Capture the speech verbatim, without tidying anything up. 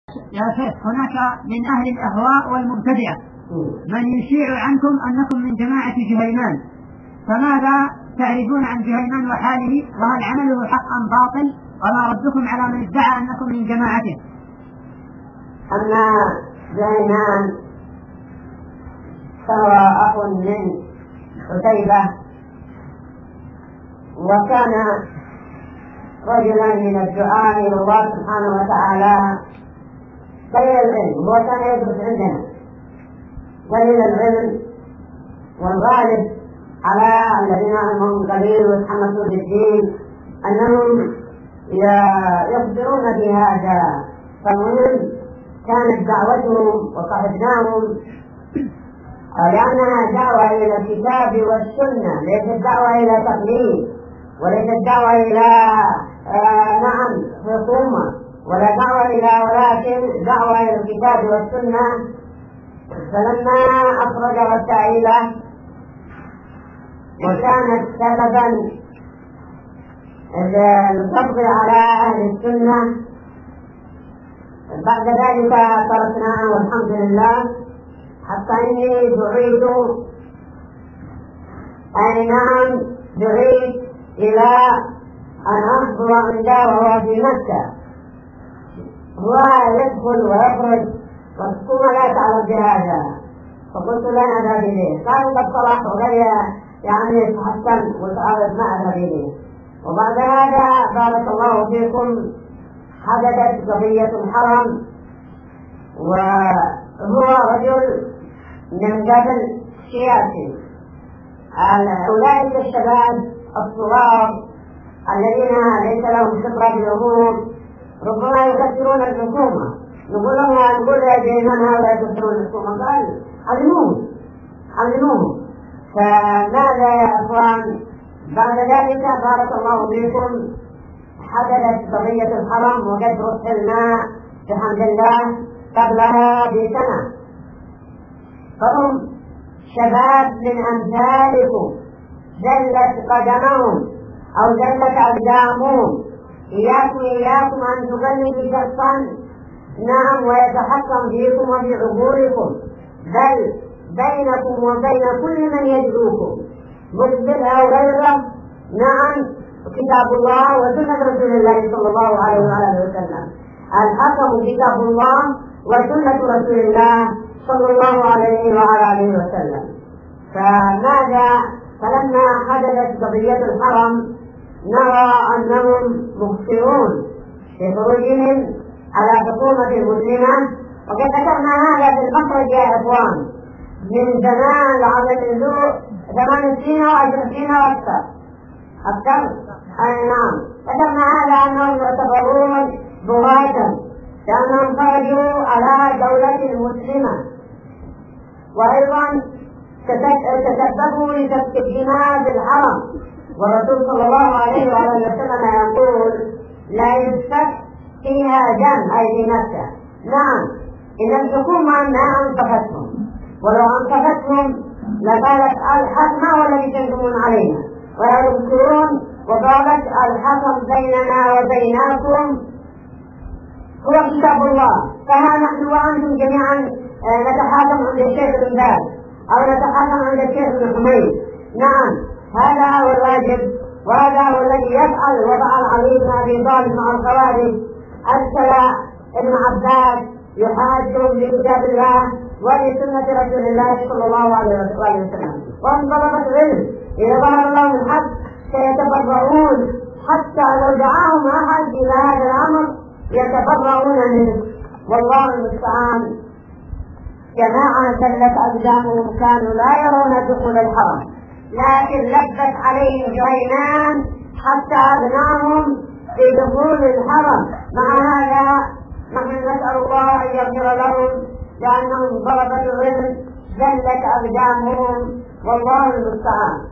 يا شيخ هناك من أهل الأهواء والمبتدعة من يشيع عنكم أنكم من جماعة جهيمان، فماذا تعرفون عن جهيمان وحاله، وهل عمله حقا باطل، وما ردكم على من ادعى أنكم من جماعته؟ أما جهيمان فهو أخ من حتيبة، وكان رجلا من الدعاء إلى الله سبحانه وتعالى قليل العلم، هو كان يدرس عندنا قليل العلم، والغالب على الذين علمهم قليل ويتحمسون بالدين أنهم يخبرون بهذا. فالمهم كانت دعوتهم وصاحبناهم لأنها دعوة إلى الكتاب والسنة، ليست دعوة إلى تقليد، وليست دعوة إلى آه نعم حكومة، ولا دعوة إلى ولكن دعوة إلى الكتاب والسنة. فلما أخرج رسائله وكانت سببا القبض على أهل السنة، بعد ذلك تركناه والحمد لله، حتى إني دعيت أي نعم دعيت إلى أن أحضر عنده وهو في مكة، هو يدخل ويخرج والحكومة لا تعلم بهذا، فقلت لا أذهب إليه، قالوا قد صلح وغير يعني يتحسن وتعرض ما أذهب إليه. وبعد هذا بارك الله فيكم حدثت قضية الحرم، وهو رجل من قبل سياسي، أولئك الشباب الصغار الذين ليس لهم خبرة بالأمور ربما يكثرون الحكومة، نقول لهم نقول يا جيمان هؤلاء يكثرون الحكومة، قال علموه علموه. فماذا يا أخوان بعد ذلك بارك الله فيكم حدثت قضية الحرم، وقد رسلنا بحمد الله قبلها بسنة، فهم شباب من أمثالكم زلت قدمهم أو زلت أقدامهم، إياكم إياكم أن تقلدوا شخصا نعم ويتحكم فيكم وفي عقولكم، بل بينكم وبين كل من يدعوكم مسلم أو غيره نعم كتاب الله وسنة رسول الله صلى الله عليه وسلم، الحكم كتاب الله وسنة رسول الله صلى الله عليه وآله وسلم. فماذا فلما حدثت قضية الحرم نرى أنهم مخطئون في خروجهم على حكومة المسلمة، وقد ذكرنا هذا في المخرج يا إخوان من زمان على النزول ثمان سنين وعشر سنين وأكثر أكثر أي نعم ذكرنا هذا أنهم يعتبرون بغاة لأنهم خرجوا على دولة مسلمة، وأيضا تسببوا لسفك الدماء بالحرم، والرسول صلى الله عليه وسلم يقول لا يسفك فيها دم أي في مكة. نعم إن الحكومة أنها أنصفتهم، ولو أنصفتهم لقالت الحق ما هو الذي تنظمون علينا، ويذكرون وقالت الحكم بيننا وبينكم هو كتاب الله، فها نحن وأنتم جميعا نتحاكم عند الشيخ بن باز أو نتحاكم عند الشيخ بن حميد. نعم هذا هو الواجب، وهذا هو الذي يفعل وفعل علي بن أبي طالب مع الخوارج، أرسل ابن عباس يحاجهم بكتاب الله ولسنة رسول الله صلى الله عليه وسلم، وانطلقت علم إذا ظهر الله الحق سيتبرؤون، حتى لو دعاهم أحد إلى هذا الأمر يتبرؤون منه، والله المستعان. جماعة زلت أقدامهم كانوا لا يرون دخول الحرم، لكن لبت عليهم جهيمان حتى أغناهم بدخول الحرم. مع هذا نحن نسأل الله أن يغفر لهم لأنهم ضربت العلم زلت أقدامهم، والله المستعان.